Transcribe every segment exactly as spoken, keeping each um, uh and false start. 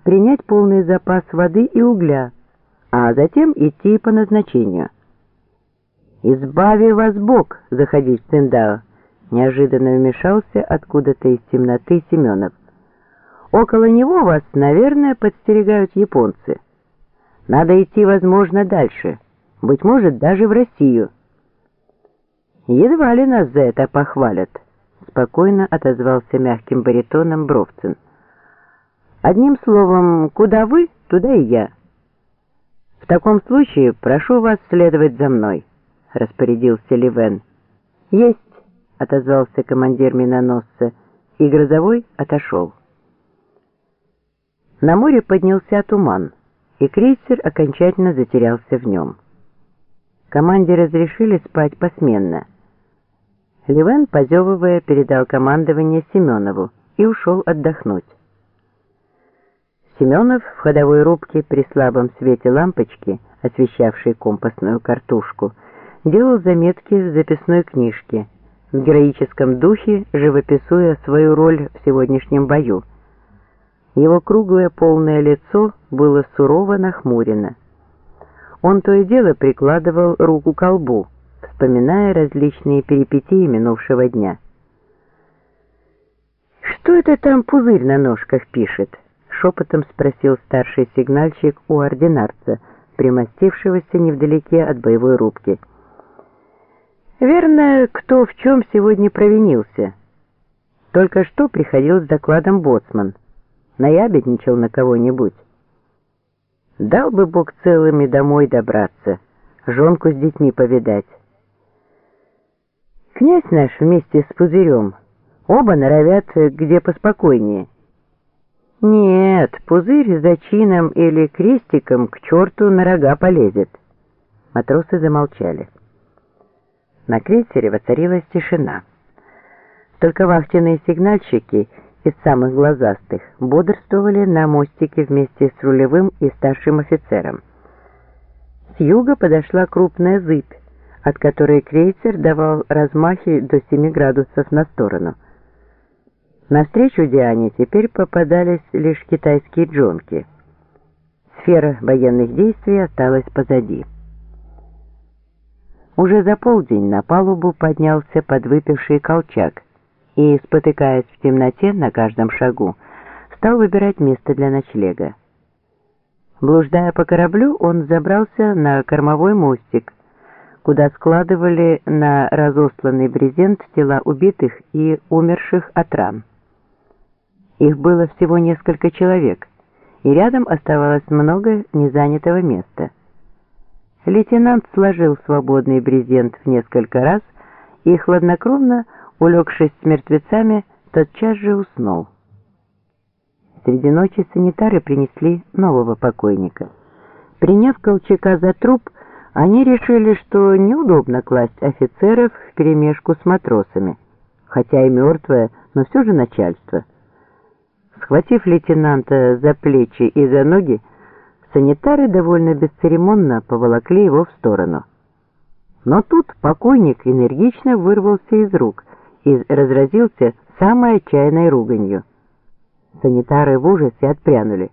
принять полный запас воды и угля, а затем идти по назначению. «Избави вас Бог заходить в Циндао!» — неожиданно вмешался откуда-то из темноты Семенов. «Около него вас, наверное, подстерегают японцы. Надо идти, возможно, дальше, быть может, даже в Россию». «Едва ли нас за это похвалят», — спокойно отозвался мягким баритоном Бровцин. «Одним словом, куда вы, туда и я. В таком случае прошу вас следовать за мной», — распорядился Ливен. «Есть», — отозвался командир миноносца, и Грозовой отошел. На море поднялся туман, и крейсер окончательно затерялся в нем. Команде разрешили спать посменно. Ливен, позевывая, передал командование Семенову и ушел отдохнуть. Семенов в ходовой рубке при слабом свете лампочки, освещавшей компасную картушку, делал заметки в записной книжке, в героическом духе живописуя свою роль в сегодняшнем бою. Его круглое полное лицо было сурово нахмурено. Он то и дело прикладывал руку к колбу, вспоминая различные перипетии минувшего дня. «Что это там пузырь на ножках пишет?» — шепотом спросил старший сигнальщик у ординарца, примостившегося невдалеке от боевой рубки. «Верно, кто в чем сегодня провинился. Только что приходил с докладом боцман. Наябедничал на кого-нибудь. Дал бы Бог целыми домой добраться, жонку с детьми повидать. Князь наш вместе с пузырем оба норовят где поспокойнее. Нет, пузырь за чином или крестиком к черту на рога полезет». Матросы замолчали. На крейсере воцарилась тишина. Только вахтенные сигнальщики из самых глазастых бодрствовали на мостике вместе с рулевым и старшим офицером. С юга подошла крупная зыбь, от которой крейсер давал размахи до семи градусов на сторону. Навстречу Диане теперь попадались лишь китайские джонки. Сфера военных действий осталась позади. Уже за полдень на палубу поднялся подвыпивший Колчак и, спотыкаясь в темноте на каждом шагу, стал выбирать место для ночлега. Блуждая по кораблю, он забрался на кормовой мостик, куда складывали на разосланный брезент тела убитых и умерших от ран. Их было всего несколько человек, и рядом оставалось много незанятого места. Лейтенант сложил свободный брезент в несколько раз и, хладнокровно улегшись с мертвецами, тотчас же уснул. Среди ночи санитары принесли нового покойника. Приняв Колчака за труп, они решили, что неудобно класть офицеров вперемешку с матросами, хотя и мертвое, но все же начальство. Схватив лейтенанта за плечи и за ноги, санитары довольно бесцеремонно поволокли его в сторону. Но тут покойник энергично вырвался из рук и разразился самой отчаянной руганью. Санитары в ужасе отпрянули.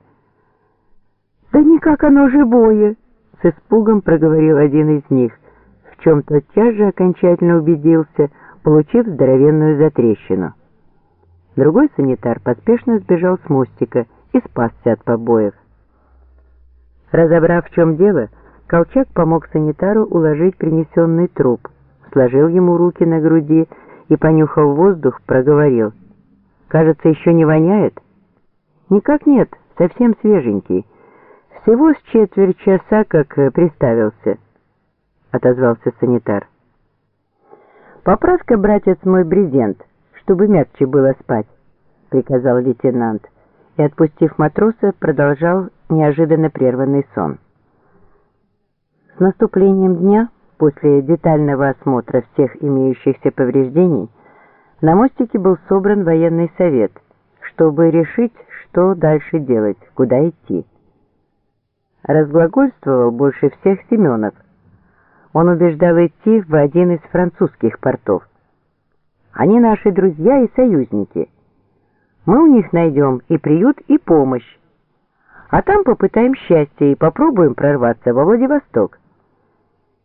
«Да никак оно живое!» — с испугом проговорил один из них, в чем тотчас же окончательно убедился, получив здоровенную затрещину. Другой санитар поспешно сбежал с мостика и спасся от побоев. Разобрав, в чем дело, Колчак помог санитару уложить принесенный труп, сложил ему руки на груди и, понюхав воздух, проговорил: «Кажется, еще не воняет?» «Никак нет, совсем свеженький. Всего с четверть часа, как приставился», — отозвался санитар. «Поправь-ка, братец, мой брезент, чтобы мягче было спать», — приказал лейтенант, и, отпустив матроса, продолжал неожиданно прерванный сон. С наступлением дня, после детального осмотра всех имеющихся повреждений, на мостике был собран военный совет, чтобы решить, что дальше делать, куда идти. Разглагольствовал больше всех Семенов. Он убеждал идти в один из французских портов. «Они наши друзья и союзники. Мы у них найдем и приют, и помощь. А там попытаем счастье и попробуем прорваться во Владивосток.